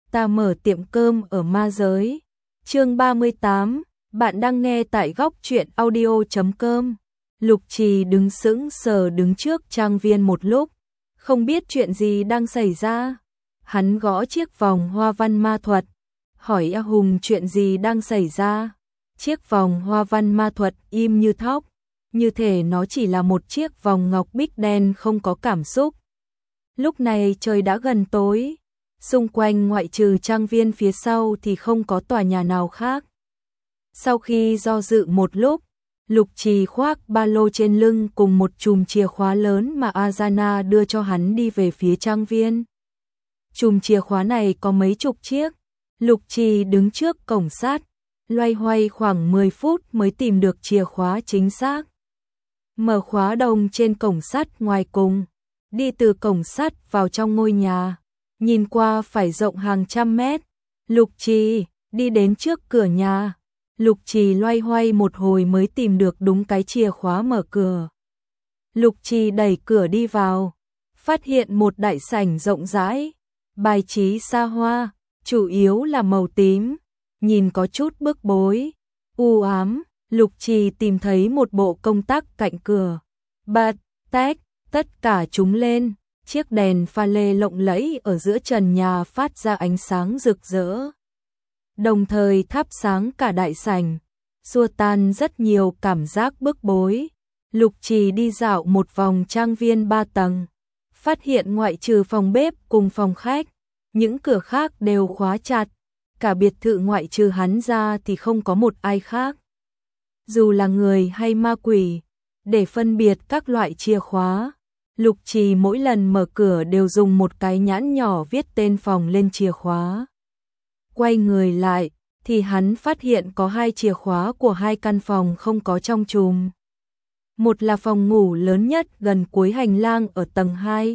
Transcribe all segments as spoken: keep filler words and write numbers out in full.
ta mở tiệm cơm ở ma giới. Chương ba mươi tám, bạn đang nghe tại góc truyện audio chấm com. Lục Trì đứng sững sờ đứng trước trang viên một lúc, không biết chuyện gì đang xảy ra. Hắn gõ chiếc vòng hoa văn ma thuật, hỏi A Hùng chuyện gì đang xảy ra. Chiếc vòng hoa văn ma thuật im như thóc, như thể nó chỉ là một chiếc vòng ngọc bích đen không có cảm xúc. Lúc này trời đã gần tối, xung quanh ngoại trừ trang viên phía sau thì không có tòa nhà nào khác. Sau khi do dự một lúc, Lục Trì khoác ba lô trên lưng cùng một chùm chìa khóa lớn mà Azana đưa cho hắn đi về phía trang viên. Chùm chìa khóa này có mấy chục chiếc. Lục Trì đứng trước cổng sắt, loay hoay khoảng mười phút mới tìm được chìa khóa chính xác. Mở khóa đồng trên cổng sắt ngoài cùng, đi từ cổng sắt vào trong ngôi nhà, nhìn qua phải rộng hàng trăm mét. Lục Trì đi đến trước cửa nhà. Lục Trì loay hoay một hồi mới tìm được đúng cái chìa khóa mở cửa. Lục Trì đẩy cửa đi vào, phát hiện một đại sảnh rộng rãi, bài trí xa hoa, chủ yếu là màu tím, nhìn có chút bức bối, u ám. Lục Trì tìm thấy một bộ công tắc cạnh cửa, bật, tách, tất cả chúng lên, chiếc đèn pha lê lộng lẫy ở giữa trần nhà phát ra ánh sáng rực rỡ, đồng thời thắp sáng cả đại sảnh, xua tan rất nhiều cảm giác bức bối. Lục Trì đi dạo một vòng trang viên ba tầng, phát hiện ngoại trừ phòng bếp cùng phòng khách, những cửa khác đều khóa chặt, cả biệt thự ngoại trừ hắn ra thì không có một ai khác. Dù là người hay ma quỷ, để phân biệt các loại chìa khóa, Lục Trì mỗi lần mở cửa đều dùng một cái nhãn nhỏ viết tên phòng lên chìa khóa. Quay người lại, thì hắn phát hiện có hai chìa khóa của hai căn phòng không có trong chùm. Một là phòng ngủ lớn nhất gần cuối hành lang ở tầng hai.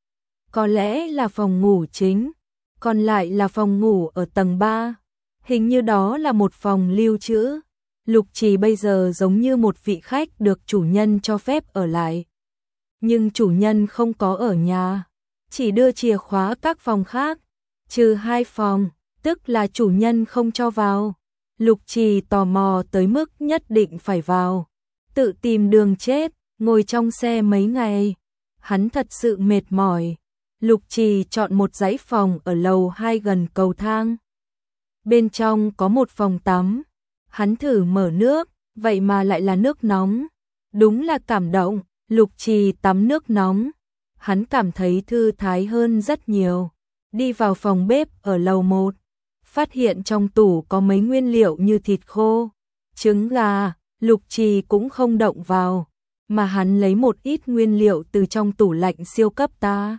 Có lẽ là phòng ngủ chính, còn lại là phòng ngủ ở tầng ba. Hình như đó là một phòng lưu trữ. Lục Trì bây giờ giống như một vị khách được chủ nhân cho phép ở lại. Nhưng chủ nhân không có ở nhà, chỉ đưa chìa khóa các phòng khác, trừ hai phòng, tức là chủ nhân không cho vào. Lục Trì tò mò tới mức nhất định phải vào, tự tìm đường chết, ngồi trong xe mấy ngày. Hắn thật sự mệt mỏi. Lục Trì chọn một dãy phòng ở lầu hai gần cầu thang. Bên trong có một phòng tắm. Hắn thử mở nước, vậy mà lại là nước nóng. Đúng là cảm động. Lục Trì tắm nước nóng, hắn cảm thấy thư thái hơn rất nhiều. Đi vào phòng bếp ở lầu một, phát hiện trong tủ có mấy nguyên liệu như thịt khô, trứng gà. Lục Trì cũng không động vào, mà hắn lấy một ít nguyên liệu từ trong tủ lạnh siêu cấp ta.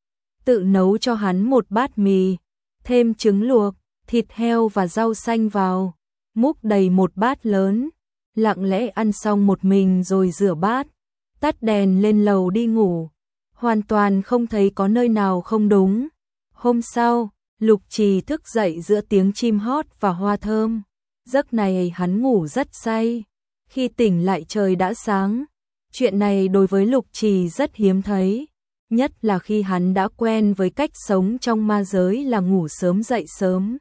Tự nấu cho hắn một bát mì, thêm trứng luộc, thịt heo và rau xanh vào, múc đầy một bát lớn, lặng lẽ ăn xong một mình rồi rửa bát, tắt đèn lên lầu đi ngủ, hoàn toàn không thấy có nơi nào không đúng. Hôm sau, Lục Trì thức dậy giữa tiếng chim hót và hoa thơm. Giấc này hắn ngủ rất say, khi tỉnh lại trời đã sáng. Chuyện này đối với Lục Trì rất hiếm thấy, nhất là khi hắn đã quen với cách sống trong ma giới là ngủ sớm dậy sớm.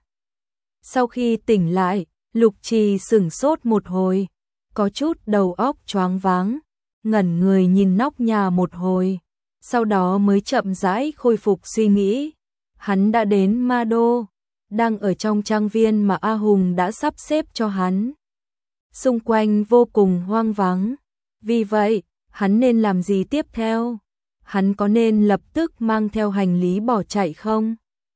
Sau khi tỉnh lại, Lục Trì sửng sốt một hồi, có chút đầu óc choáng váng, ngẩn người nhìn nóc nhà một hồi, sau đó mới chậm rãi khôi phục suy nghĩ. Hắn đã đến Ma Đô, đang ở trong trang viên mà A Hùng đã sắp xếp cho hắn. Xung quanh vô cùng hoang vắng, vì vậy, hắn nên làm gì tiếp theo? Hắn có nên lập tức mang theo hành lý bỏ chạy không?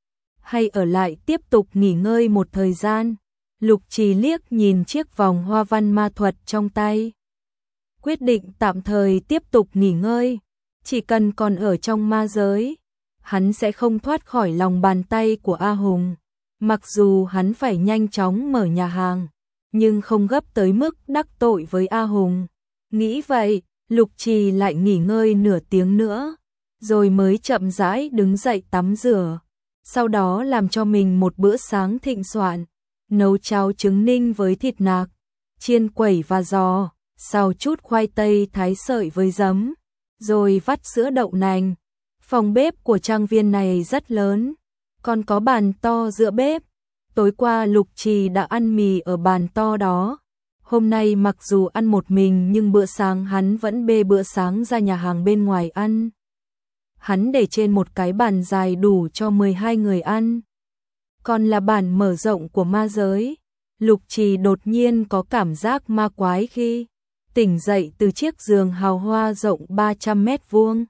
Hay ở lại tiếp tục nghỉ ngơi một thời gian? Lục Trì liếc nhìn chiếc vòng hoa văn ma thuật trong tay, quyết định tạm thời tiếp tục nghỉ ngơi. Chỉ cần còn ở trong ma giới, hắn sẽ không thoát khỏi lòng bàn tay của A Hùng. Mặc dù hắn phải nhanh chóng mở nhà hàng, nhưng không gấp tới mức đắc tội với A Hùng. Nghĩ vậy, Lục Trì lại nghỉ ngơi nửa tiếng nữa, rồi mới chậm rãi đứng dậy tắm rửa. Sau đó làm cho mình một bữa sáng thịnh soạn, nấu cháo trứng ninh với thịt nạc, chiên quẩy và giò, xào chút khoai tây thái sợi với giấm, rồi vắt sữa đậu nành. Phòng bếp của trang viên này rất lớn, còn có bàn to giữa bếp. Tối qua Lục Trì đã ăn mì ở bàn to đó. Hôm nay mặc dù ăn một mình nhưng bữa sáng hắn vẫn bê bữa sáng ra nhà hàng bên ngoài ăn. Hắn để trên một cái bàn dài đủ cho mười hai người ăn. Còn là bản mở rộng của ma giới. Lục Trì đột nhiên có cảm giác ma quái khi tỉnh dậy từ chiếc giường hào hoa rộng ba trăm mét vuông.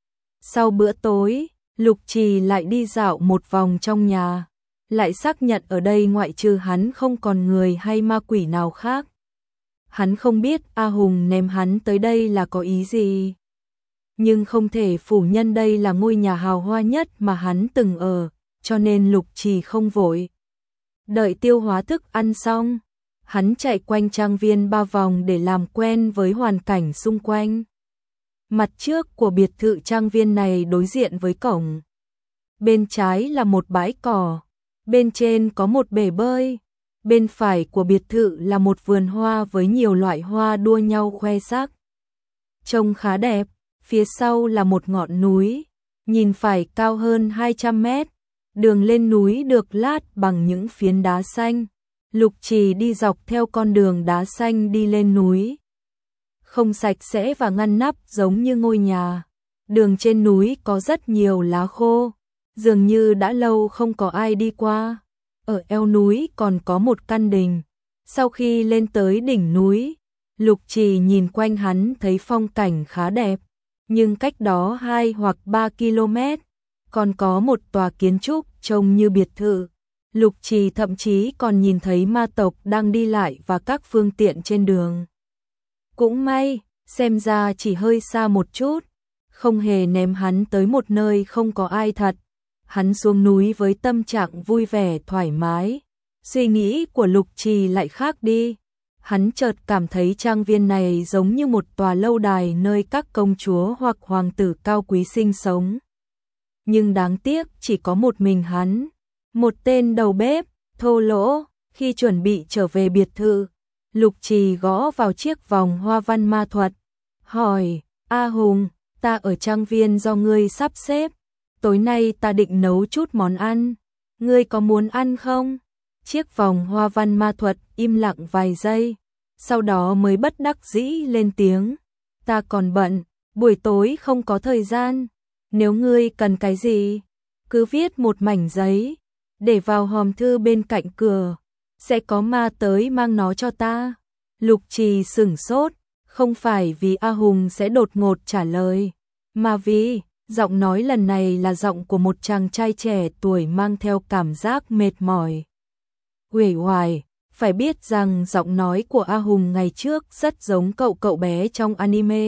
Sau bữa tối, Lục Trì lại đi dạo một vòng trong nhà, lại xác nhận ở đây ngoại trừ hắn không còn người hay ma quỷ nào khác. Hắn không biết A Hùng ném hắn tới đây là có ý gì. Nhưng không thể phủ nhận đây là ngôi nhà hào hoa nhất mà hắn từng ở, cho nên Lục Trì không vội. Đợi tiêu hóa thức ăn xong, hắn chạy quanh trang viên ba vòng để làm quen với hoàn cảnh xung quanh. Mặt trước của biệt thự trang viên này đối diện với cổng. Bên trái là một bãi cỏ, bên trên có một bể bơi. Bên phải của biệt thự là một vườn hoa với nhiều loại hoa đua nhau khoe sắc. Trông khá đẹp, phía sau là một ngọn núi, nhìn phải cao hơn hai trăm mét. Đường lên núi được lát bằng những phiến đá xanh. Lục Trì đi dọc theo con đường đá xanh đi lên núi. Không sạch sẽ và ngăn nắp giống như ngôi nhà. Đường trên núi có rất nhiều lá khô, dường như đã lâu không có ai đi qua. Ở eo núi còn có một căn đình. Sau khi lên tới đỉnh núi, Lục Trì nhìn quanh hắn thấy phong cảnh khá đẹp. Nhưng cách đó hai hoặc ba ki lô mét, còn có một tòa kiến trúc trông như biệt thự. Lục Trì thậm chí còn nhìn thấy ma tộc đang đi lại và các phương tiện trên đường. Cũng may, xem ra chỉ hơi xa một chút, không hề ném hắn tới một nơi không có ai thật. Hắn xuống núi với tâm trạng vui vẻ thoải mái. Suy nghĩ của Lục Trì lại khác đi. Hắn chợt cảm thấy trang viên này giống như một tòa lâu đài nơi các công chúa hoặc hoàng tử cao quý sinh sống. Nhưng đáng tiếc chỉ có một mình hắn. Một tên đầu bếp, thô lỗ. Khi chuẩn bị trở về biệt thự, Lục Trì gõ vào chiếc vòng hoa văn ma thuật. Hỏi, A Hùng, ta ở trang viên do ngươi sắp xếp. Tối nay ta định nấu chút món ăn. Ngươi có muốn ăn không? Chiếc vòng hoa văn ma thuật im lặng vài giây. Sau đó mới bất đắc dĩ lên tiếng. Ta còn bận, buổi tối không có thời gian. Nếu ngươi cần cái gì, cứ viết một mảnh giấy, để vào hòm thư bên cạnh cửa. Sẽ có ma tới mang nó cho ta. Lục Trì sửng sốt, không phải vì A Hùng sẽ đột ngột trả lời, mà vì giọng nói lần này là giọng của một chàng trai trẻ tuổi mang theo cảm giác mệt mỏi, uể oải. Phải biết rằng giọng nói của A Hùng ngày trước rất giống cậu cậu bé trong anime.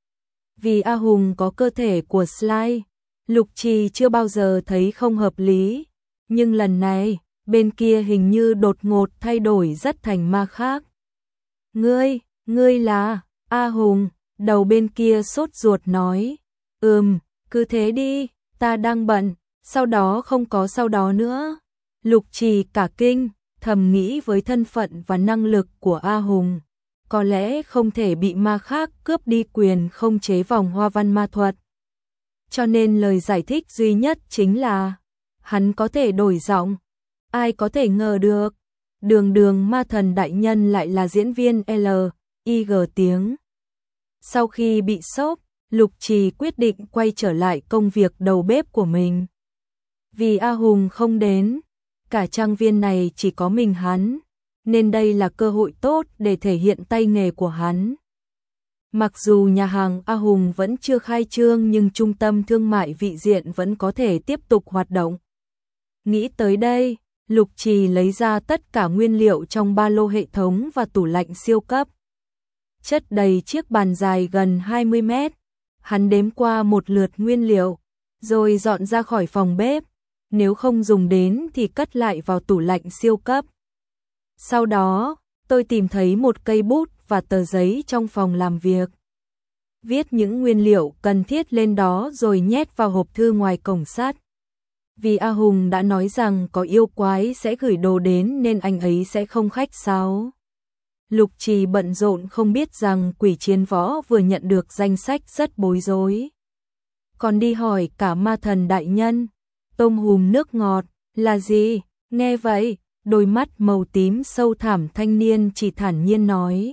Vì A Hùng có cơ thể của Sly, Lục Trì chưa bao giờ thấy không hợp lý. Nhưng lần này, bên kia hình như đột ngột thay đổi rất thành ma khác. Ngươi, ngươi là A Hùng, đầu bên kia sốt ruột nói. Ừm, cứ thế đi, ta đang bận, sau đó không có sau đó nữa. Lục Trì cả kinh, thầm nghĩ với thân phận và năng lực của A Hùng, có lẽ không thể bị ma khác cướp đi quyền không chế vòng hoa văn ma thuật. Cho nên lời giải thích duy nhất chính là hắn có thể đổi giọng. Ai có thể ngờ được, đường đường ma thần đại nhân lại là diễn viên L I G tiếng. Sau khi bị sốc, Lục Trì quyết định quay trở lại công việc đầu bếp của mình. Vì A Hùng không đến, cả trang viên này chỉ có mình hắn, nên đây là cơ hội tốt để thể hiện tay nghề của hắn. Mặc dù nhà hàng A Hùng vẫn chưa khai trương nhưng trung tâm thương mại vị diện vẫn có thể tiếp tục hoạt động. Nghĩ tới đây, Lục Trì lấy ra tất cả nguyên liệu trong ba lô hệ thống và tủ lạnh siêu cấp. Chất đầy chiếc bàn dài gần hai mươi mét. Hắn đếm qua một lượt nguyên liệu, rồi dọn ra khỏi phòng bếp. Nếu không dùng đến thì cất lại vào tủ lạnh siêu cấp. Sau đó, tôi tìm thấy một cây bút và tờ giấy trong phòng làm việc. Viết những nguyên liệu cần thiết lên đó rồi nhét vào hộp thư ngoài cổng sắt. Vì A Hùng đã nói rằng có yêu quái sẽ gửi đồ đến nên anh ấy sẽ không khách sáo. Lục Trì bận rộn không biết rằng Quỷ Chiến Võ vừa nhận được danh sách rất bối rối. Còn đi hỏi cả ma thần đại nhân, tôm hùm nước ngọt, Là gì? Nghe vậy, đôi mắt màu tím sâu thẳm thanh niên chỉ thản nhiên nói.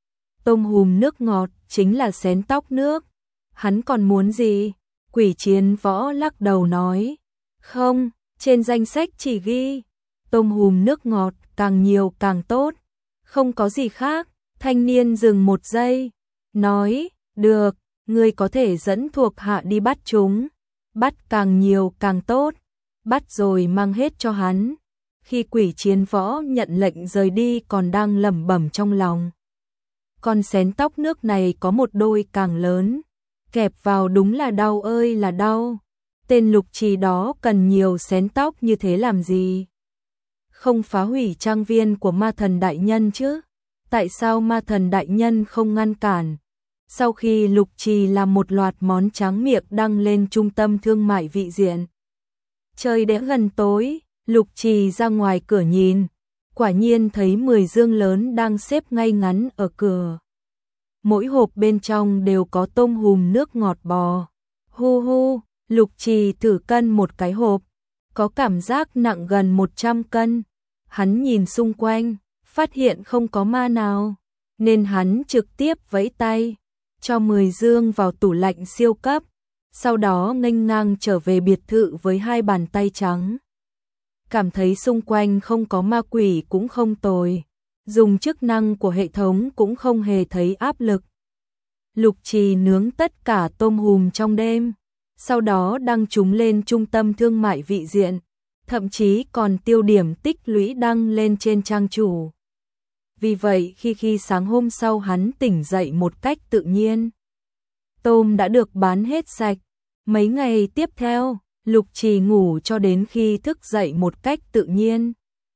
Tôm hùm nước ngọt chính là xén tóc nước. Hắn còn muốn gì? Quỷ Chiến Võ lắc đầu nói. Không, trên danh sách chỉ ghi tôm hùm nước ngọt càng nhiều càng tốt. Không có gì khác. Thanh niên dừng một giây. Nói, được, ngươi có thể dẫn thuộc hạ đi bắt chúng. Bắt càng nhiều càng tốt. Bắt rồi mang hết cho hắn. Khi Quỷ Chiến Võ nhận lệnh rời đi còn đang lẩm bẩm trong lòng. Con xén tóc nước này có một đôi càng lớn. Kẹp vào đúng là đau ơi là đau. Tên Lục Trì đó cần nhiều xén tóc như thế làm gì? Không phá hủy trang viên của ma thần đại nhân chứ? Tại sao ma thần đại nhân không ngăn cản? Sau khi Lục Trì làm một loạt món tráng miệng đăng lên trung tâm thương mại vị diện. Trời đã gần tối, Lục Trì ra ngoài cửa nhìn. Quả nhiên thấy mười dương lớn đang xếp ngay ngắn ở cửa. Mỗi hộp bên trong đều có tôm hùm nước ngọt bò. Hu hu, Lục Trì thử cân một cái hộp. Có cảm giác nặng gần một trăm cân. Hắn nhìn xung quanh, phát hiện không có ma nào. Nên hắn trực tiếp vẫy tay, cho mười dương vào tủ lạnh siêu cấp. Sau đó nghênh ngang trở về biệt thự với hai bàn tay trắng. Cảm thấy xung quanh không có ma quỷ cũng không tồi. Dùng chức năng của hệ thống cũng không hề thấy áp lực. Lục Trì nướng tất cả tôm hùm trong đêm. Sau đó đăng chúng lên trung tâm thương mại vị diện. Thậm chí còn tiêu điểm tích lũy đăng lên trên trang chủ. Vì vậy khi khi sáng hôm sau hắn tỉnh dậy một cách tự nhiên. Tôm đã được bán hết sạch. Mấy ngày tiếp theo, Lục Trì ngủ cho đến khi thức dậy một cách tự nhiên.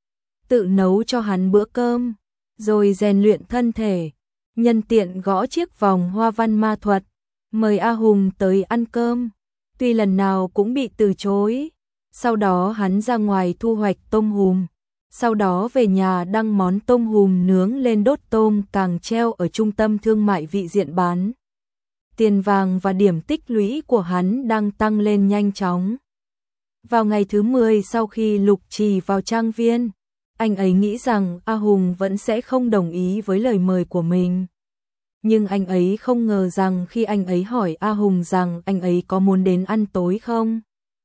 Tự nấu cho hắn bữa cơm, rồi rèn luyện thân thể. Nhân tiện gõ chiếc vòng hoa văn ma thuật, mời A Hùng tới ăn cơm. Tuy lần nào cũng bị từ chối. Sau đó hắn ra ngoài thu hoạch tôm hùm. Sau đó về nhà đăng món tôm hùm nướng lên đốt tôm càng treo ở trung tâm thương mại vị diện bán. Tiền vàng và điểm tích lũy của hắn đang tăng lên nhanh chóng. Vào ngày thứ mười sau khi Lục Trì vào trang viên, anh ấy nghĩ rằng A Hùng vẫn sẽ không đồng ý với lời mời của mình. Nhưng anh ấy không ngờ rằng khi anh ấy hỏi A Hùng rằng anh ấy có muốn đến ăn tối không?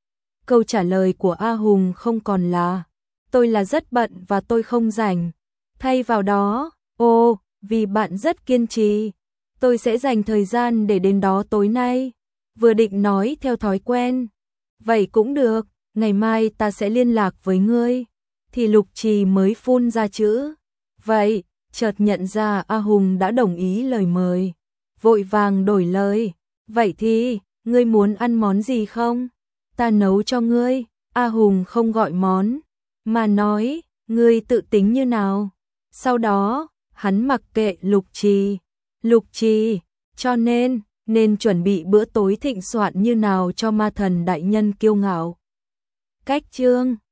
Câu trả lời của A Hùng không còn là tôi là rất bận và tôi không rảnh. Thay vào đó, ô, vì bạn rất kiên trì, tôi sẽ dành thời gian để đến đó tối nay. Vừa định nói theo thói quen. Vậy cũng được, ngày mai ta sẽ liên lạc với ngươi. Thì Lục Trì mới phun ra chữ. Vậy, chợt nhận ra A Hùng đã đồng ý lời mời. Vội vàng đổi lời. Vậy thì, ngươi muốn ăn món gì không? Ta nấu cho ngươi. A Hùng không gọi món, mà nói, ngươi tự tính như nào. Sau đó, hắn mặc kệ Lục Trì. Lục Trì, cho nên, nên chuẩn bị bữa tối thịnh soạn như nào cho ma thần đại nhân kiêu ngạo. Cách chương